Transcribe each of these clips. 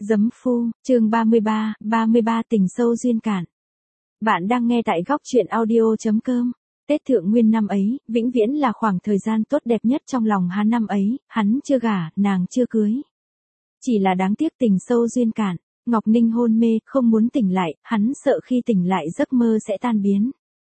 Giấm phu, chương 33 tình sâu duyên cạn. Bạn đang nghe tại góc truyện audio.com. Tết Thượng Nguyên năm ấy, vĩnh viễn là khoảng thời gian tốt đẹp nhất trong lòng hắn năm ấy, hắn chưa gả, nàng chưa cưới. Chỉ là đáng tiếc tình sâu duyên cạn, Ngọc Ninh hôn mê, không muốn tỉnh lại, hắn sợ khi tỉnh lại giấc mơ sẽ tan biến.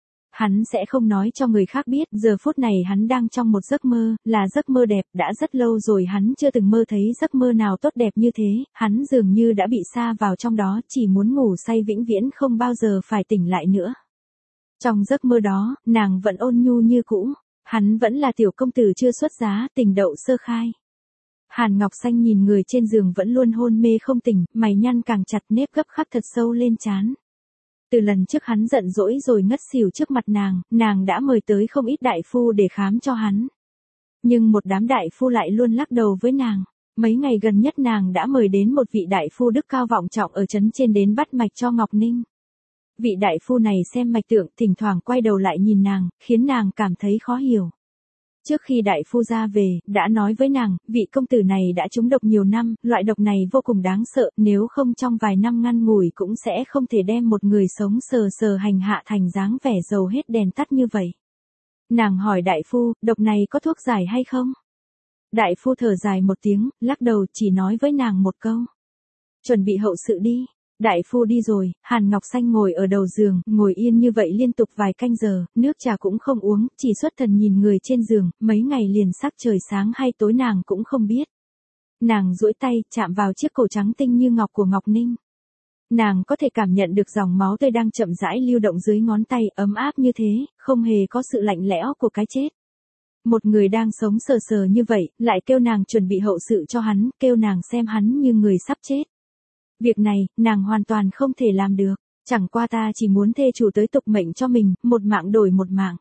Hắn sẽ không nói cho người khác biết, giờ phút này hắn đang trong một giấc mơ, là giấc mơ đẹp, đã rất lâu rồi hắn chưa từng mơ thấy giấc mơ nào tốt đẹp như thế, hắn dường như đã bị sa vào trong đó, chỉ muốn ngủ say vĩnh viễn không bao giờ phải tỉnh lại nữa. Trong giấc mơ đó, nàng vẫn ôn nhu như cũ, hắn vẫn là tiểu công tử chưa xuất giá, tình đậu sơ khai. Hàn Ngọc Xanh nhìn người trên giường vẫn luôn hôn mê không tỉnh, mày nhăn càng chặt, nếp gấp khắc thật sâu lên trán. Từ lần trước hắn giận dỗi rồi ngất xỉu trước mặt nàng đã mời tới không ít đại phu để khám cho hắn. Nhưng một đám đại phu lại luôn lắc đầu với nàng. Mấy ngày gần nhất nàng đã mời đến một vị đại phu đức cao vọng trọng ở trấn trên đến bắt mạch cho Ngọc Ninh. Vị đại phu này xem mạch tượng, thỉnh thoảng quay đầu lại nhìn nàng, khiến nàng cảm thấy khó hiểu. Trước khi đại phu ra về, đã nói với nàng, vị công tử này đã trúng độc nhiều năm, loại độc này vô cùng đáng sợ, nếu không trong vài năm ngăn ngủi cũng sẽ không thể đem một người sống sờ sờ hành hạ thành dáng vẻ dầu hết đèn tắt như vậy. Nàng hỏi đại phu, độc này có thuốc giải hay không? Đại phu thở dài một tiếng, lắc đầu, chỉ nói với nàng một câu. Chuẩn bị hậu sự đi. Đại phu đi rồi, Hàn Ngọc Xanh ngồi ở đầu giường, ngồi yên như vậy liên tục vài canh giờ, nước trà cũng không uống, chỉ xuất thần nhìn người trên giường, mấy ngày liền sắc trời sáng hay tối nàng cũng không biết. Nàng duỗi tay, chạm vào chiếc cổ trắng tinh như ngọc của Ngọc Ninh. Nàng có thể cảm nhận được dòng máu tươi đang chậm rãi lưu động dưới ngón tay, ấm áp như thế, không hề có sự lạnh lẽo của cái chết. Một người đang sống sờ sờ như vậy, lại kêu nàng chuẩn bị hậu sự cho hắn, kêu nàng xem hắn như người sắp chết. Việc này, nàng hoàn toàn không thể làm được, chẳng qua ta chỉ muốn thê chủ tới tục mệnh cho mình, một mạng đổi một mạng.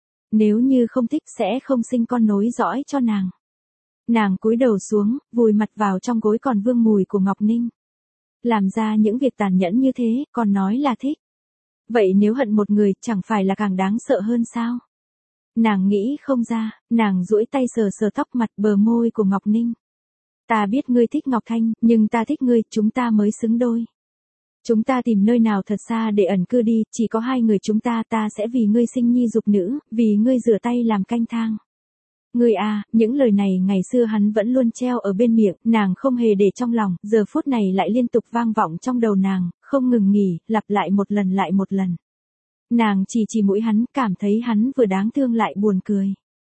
Nếu như không thích sẽ không sinh con nối dõi cho nàng. Nàng cúi đầu xuống, vùi mặt vào trong gối còn vương mùi của Ngọc Ninh. Làm ra những việc tàn nhẫn như thế, còn nói là thích. Vậy nếu hận một người, chẳng phải là càng đáng sợ hơn sao? Nàng nghĩ không ra, nàng duỗi tay sờ sờ tóc mặt bờ môi của Ngọc Ninh. Ta biết ngươi thích Ngọc Thanh, nhưng ta thích ngươi, chúng ta mới xứng đôi. Chúng ta tìm nơi nào thật xa để ẩn cư đi, chỉ có hai người chúng ta sẽ vì ngươi sinh nhi dục nữ, vì ngươi rửa tay làm canh thang. Ngươi à, những lời này ngày xưa hắn vẫn luôn treo ở bên miệng, nàng không hề để trong lòng, giờ phút này lại liên tục vang vọng trong đầu nàng, không ngừng nghỉ, lặp lại một lần lại một lần. Nàng chỉ mũi hắn, cảm thấy hắn vừa đáng thương lại buồn cười.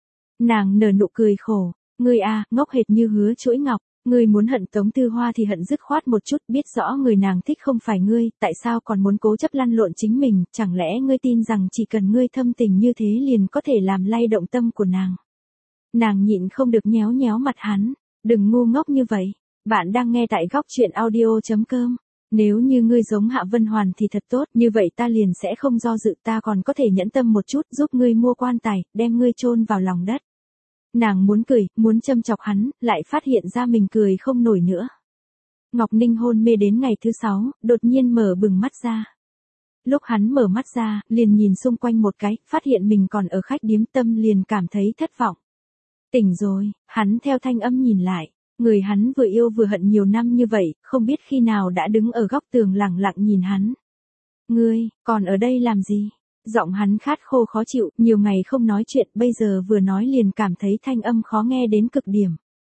Nàng nở nụ cười khổ. Ngươi à, ngốc hệt như hứa chuỗi ngọc, ngươi muốn hận Tống Tư Hoa thì hận dứt khoát một chút, biết rõ người nàng thích không phải ngươi, tại sao còn muốn cố chấp lăn lộn chính mình, chẳng lẽ ngươi tin rằng chỉ cần ngươi thâm tình như thế liền có thể làm lay động tâm của nàng. Nàng nhịn không được nhéo nhéo mặt hắn, đừng ngu ngốc như vậy, bạn đang nghe tại góc truyện audio.com. Nếu như ngươi giống Hạ Vân Hoàn thì thật tốt, như vậy ta liền sẽ không do dự, ta còn có thể nhẫn tâm một chút giúp ngươi mua quan tài, đem ngươi chôn vào lòng đất. Nàng muốn cười, muốn châm chọc hắn, lại phát hiện ra mình cười không nổi nữa. Ngọc Ninh hôn mê đến ngày thứ 6, đột nhiên mở bừng mắt ra. Lúc hắn mở mắt ra, liền nhìn xung quanh một cái, phát hiện mình còn ở khách điếm, tâm liền cảm thấy thất vọng. Tỉnh rồi, hắn theo thanh âm nhìn lại, người hắn vừa yêu vừa hận nhiều năm như vậy, không biết khi nào đã đứng ở góc tường lặng lặng nhìn hắn. Ngươi, còn ở đây làm gì? Giọng hắn khát khô khó chịu, nhiều ngày không nói chuyện, bây giờ vừa nói liền cảm thấy thanh âm khó nghe đến cực điểm.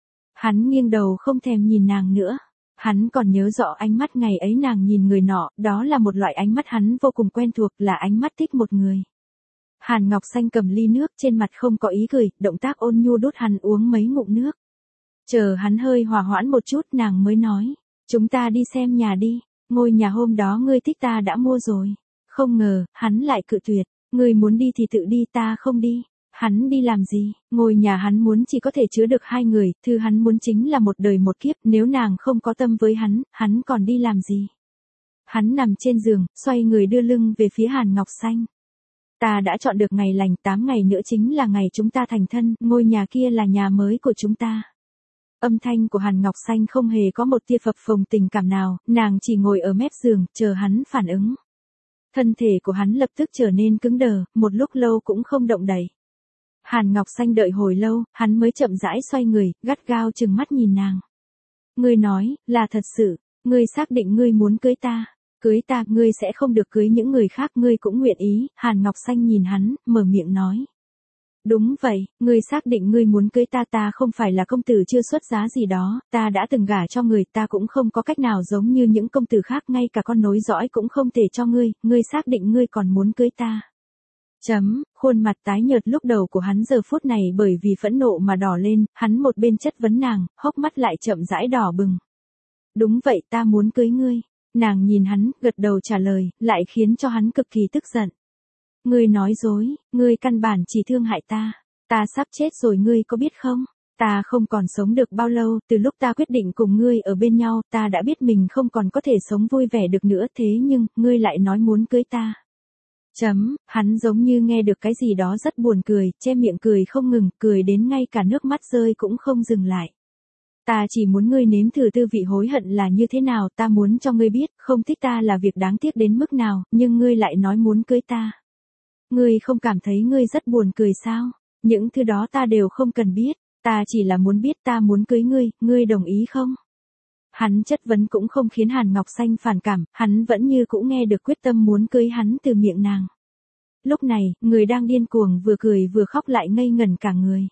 Hắn nghiêng đầu không thèm nhìn nàng nữa. Hắn còn nhớ rõ ánh mắt ngày ấy nàng nhìn người nọ, đó là một loại ánh mắt hắn vô cùng quen thuộc, là ánh mắt thích một người. Hàn Ngọc Xanh cầm ly nước, trên mặt không có ý cười, động tác ôn nhu đút hắn uống mấy ngụm nước. Chờ hắn hơi hòa hoãn một chút nàng mới nói, chúng ta đi xem nhà đi, ngôi nhà hôm đó ngươi thích ta đã mua rồi. Không ngờ, hắn lại cự tuyệt, ngươi muốn đi thì tự đi, ta không đi. Hắn đi làm gì? Ngôi nhà hắn muốn chỉ có thể chứa được hai người, thứ hắn muốn chính là một đời một kiếp, nếu nàng không có tâm với hắn còn đi làm gì? Hắn nằm trên giường, xoay người đưa lưng về phía Hàn Ngọc Xanh. Ta đã chọn được ngày lành, 8 ngày nữa chính là ngày chúng ta thành thân, ngôi nhà kia là nhà mới của chúng ta. Âm thanh của Hàn Ngọc Xanh không hề có một tia phập phồng tình cảm nào, nàng chỉ ngồi ở mép giường, chờ hắn phản ứng. Thân thể của hắn lập tức trở nên cứng đờ, một lúc lâu cũng không động đậy. Hàn Ngọc Xanh đợi hồi lâu, hắn mới chậm rãi xoay người, gắt gao trừng mắt nhìn nàng. Ngươi nói, là thật sự, Ngươi xác định ngươi muốn cưới ta? Cưới ta, ngươi sẽ không được cưới những người khác, ngươi cũng nguyện ý. Hàn Ngọc Xanh nhìn hắn, mở miệng nói. Đúng vậy, ngươi xác định ngươi muốn cưới ta, ta không phải là công tử chưa xuất giá gì đó, ta đã từng gả cho người, ta cũng không có cách nào giống như những công tử khác, ngay cả con nối dõi cũng không thể cho ngươi xác định ngươi còn muốn cưới ta. Khuôn mặt tái nhợt lúc đầu của hắn giờ phút này bởi vì phẫn nộ mà đỏ lên, hắn một bên chất vấn nàng, hốc mắt lại chậm rãi đỏ bừng. Đúng vậy, ta muốn cưới ngươi. Nàng nhìn hắn, gật đầu trả lời, lại khiến cho hắn cực kỳ tức giận. Ngươi nói dối, ngươi căn bản chỉ thương hại ta. Ta sắp chết rồi, ngươi có biết không? Ta không còn sống được bao lâu, từ lúc ta quyết định cùng ngươi ở bên nhau, ta đã biết mình không còn có thể sống vui vẻ được nữa, thế nhưng, ngươi lại nói muốn cưới ta. Hắn giống như nghe được cái gì đó rất buồn cười, che miệng cười không ngừng, cười đến ngay cả nước mắt rơi cũng không dừng lại. Ta chỉ muốn ngươi nếm thử tư vị hối hận là như thế nào, ta muốn cho ngươi biết, không thích ta là việc đáng tiếc đến mức nào, nhưng ngươi lại nói muốn cưới ta. Ngươi không cảm thấy ngươi rất buồn cười sao? Những thứ đó ta đều không cần biết, ta chỉ là muốn biết ta muốn cưới ngươi đồng ý không? Hắn chất vấn cũng không khiến Hàn Ngọc Xanh phản cảm, hắn vẫn như cũ nghe được quyết tâm muốn cưới hắn từ miệng nàng. Lúc này, người đang điên cuồng vừa cười vừa khóc lại ngây ngẩn cả người.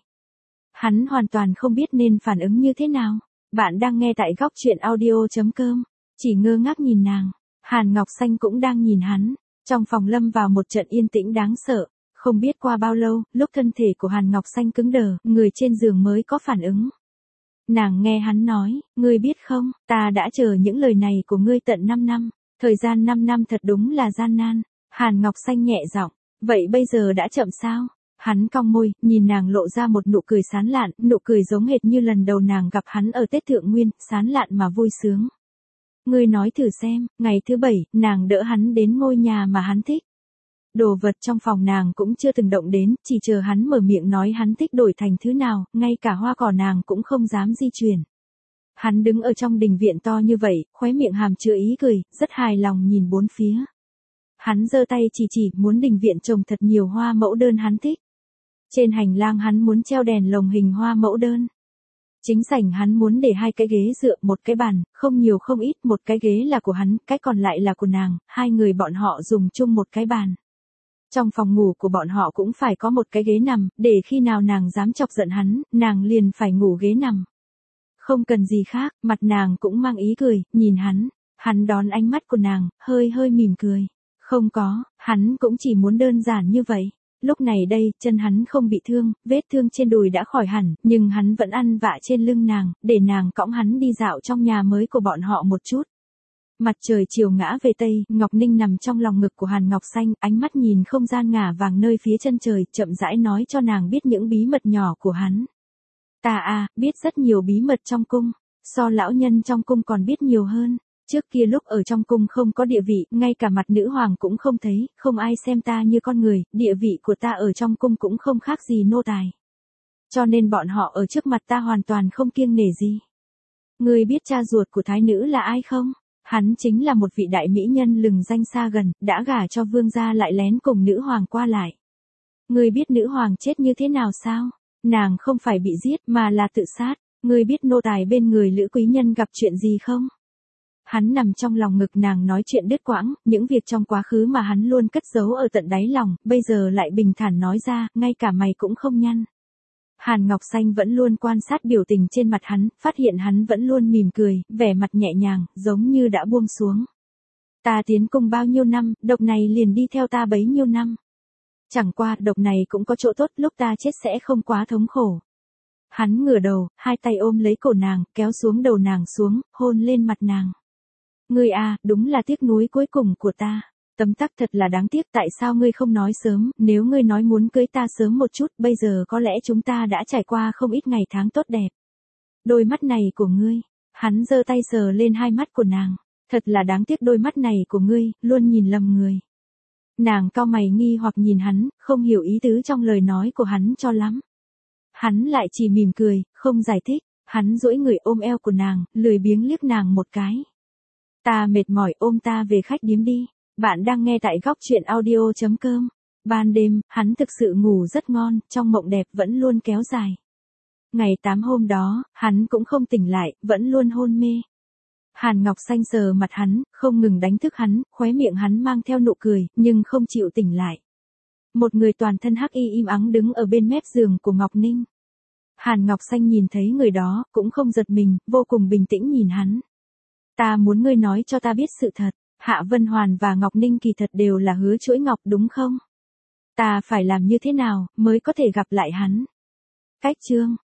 Hắn hoàn toàn không biết nên phản ứng như thế nào. Bạn đang nghe tại góc chuyện audio.com, chỉ ngơ ngác nhìn nàng. Hàn Ngọc Xanh cũng đang nhìn hắn. Trong phòng lâm vào một trận yên tĩnh đáng sợ. Không biết qua bao lâu, lúc thân thể của Hàn Ngọc Xanh cứng đờ, người trên giường mới có phản ứng. Nàng nghe hắn nói, ngươi biết không, ta đã chờ những lời này của ngươi tận 5 năm. Thời gian 5 năm thật đúng là gian nan. Hàn Ngọc Xanh nhẹ giọng, vậy bây giờ đã chậm sao? Hắn cong môi, nhìn nàng lộ ra một nụ cười sán lạn, nụ cười giống hệt như lần đầu nàng gặp hắn ở Tết Thượng Nguyên, sán lạn mà vui sướng. Ngươi nói thử xem, ngày thứ 7, nàng đỡ hắn đến ngôi nhà mà hắn thích. Đồ vật trong phòng nàng cũng chưa từng động đến, chỉ chờ hắn mở miệng nói hắn thích đổi thành thứ nào, ngay cả hoa cỏ nàng cũng không dám di chuyển. Hắn đứng ở trong đình viện to như vậy, khóe miệng hàm chứa ý cười, rất hài lòng nhìn bốn phía. Hắn giơ tay chỉ muốn đình viện trồng thật nhiều hoa mẫu đơn hắn thích. Trên hành lang hắn muốn treo đèn lồng hình hoa mẫu đơn. Chính sảnh hắn muốn để 2 cái ghế dựa, một cái bàn, không nhiều không ít, một cái ghế là của hắn, cái còn lại là của nàng, 2 người bọn họ dùng chung một cái bàn. Trong phòng ngủ của bọn họ cũng phải có một cái ghế nằm, để khi nào nàng dám chọc giận hắn, nàng liền phải ngủ ghế nằm. Không cần gì khác, mặt nàng cũng mang ý cười, nhìn hắn đón ánh mắt của nàng, hơi mỉm cười. Không có, hắn cũng chỉ muốn đơn giản như vậy. Lúc này đây, chân hắn không bị thương, vết thương trên đùi đã khỏi hẳn, nhưng hắn vẫn ăn vạ trên lưng nàng, để nàng cõng hắn đi dạo trong nhà mới của bọn họ một chút. Mặt trời chiều ngã về tây, Ngọc Ninh nằm trong lòng ngực của Hàn Ngọc Xanh, ánh mắt nhìn không gian ngả vàng nơi phía chân trời, chậm rãi nói cho nàng biết những bí mật nhỏ của hắn. Ta biết rất nhiều bí mật trong cung, so lão nhân trong cung còn biết nhiều hơn. Trước kia lúc ở trong cung không có địa vị, ngay cả mặt nữ hoàng cũng không thấy, không ai xem ta như con người, địa vị của ta ở trong cung cũng không khác gì nô tài. Cho nên bọn họ ở trước mặt ta hoàn toàn không kiêng nể gì. Ngươi biết cha ruột của thái nữ là ai không? Hắn chính là một vị đại mỹ nhân lừng danh xa gần, đã gả cho vương gia lại lén cùng nữ hoàng qua lại. Ngươi biết nữ hoàng chết như thế nào sao? Nàng không phải bị giết mà là tự sát. Ngươi biết nô tài bên người lữ quý nhân gặp chuyện gì không? Hắn nằm trong lòng ngực nàng nói chuyện đứt quãng, những việc trong quá khứ mà hắn luôn cất giấu ở tận đáy lòng, bây giờ lại bình thản nói ra, ngay cả mày cũng không nhăn. Hàn Ngọc Xanh vẫn luôn quan sát biểu tình trên mặt hắn, phát hiện hắn vẫn luôn mỉm cười, vẻ mặt nhẹ nhàng, giống như đã buông xuống. Ta tiến cung bao nhiêu năm, độc này liền đi theo ta bấy nhiêu năm. Chẳng qua, độc này cũng có chỗ tốt, lúc ta chết sẽ không quá thống khổ. Hắn ngửa đầu, 2 tay ôm lấy cổ nàng, kéo xuống đầu nàng xuống, hôn lên mặt nàng. Ngươi đúng là tiếc nuối cuối cùng của ta. Tấm tắc thật là đáng tiếc, tại sao ngươi không nói sớm, nếu ngươi nói muốn cưới ta sớm một chút, bây giờ có lẽ chúng ta đã trải qua không ít ngày tháng tốt đẹp. Đôi mắt này của ngươi, hắn giơ tay sờ lên 2 mắt của nàng, thật là đáng tiếc đôi mắt này của ngươi, luôn nhìn lầm người. Nàng cau mày nghi hoặc nhìn hắn, không hiểu ý tứ trong lời nói của hắn cho lắm. Hắn lại chỉ mỉm cười, không giải thích, hắn duỗi người ôm eo của nàng, lười biếng liếc nàng một cái. Ta mệt mỏi, ôm ta về khách điếm đi. Bạn đang nghe tại góc chuyện audio.com. Ban đêm, hắn thực sự ngủ rất ngon, trong mộng đẹp vẫn luôn kéo dài. Ngày 8 hôm đó, hắn cũng không tỉnh lại, vẫn luôn hôn mê. Hàn Ngọc Xanh sờ mặt hắn, không ngừng đánh thức hắn, khóe miệng hắn mang theo nụ cười, nhưng không chịu tỉnh lại. Một người toàn thân hắc y im ắng đứng ở bên mép giường của Ngọc Ninh. Hàn Ngọc Xanh nhìn thấy người đó, cũng không giật mình, vô cùng bình tĩnh nhìn hắn. Ta muốn ngươi nói cho ta biết sự thật, Hạ Vân Hoàn và Ngọc Ninh kỳ thật đều là Hứa Chuỗi Ngọc đúng không? Ta phải làm như thế nào, mới có thể gặp lại hắn? Cách chương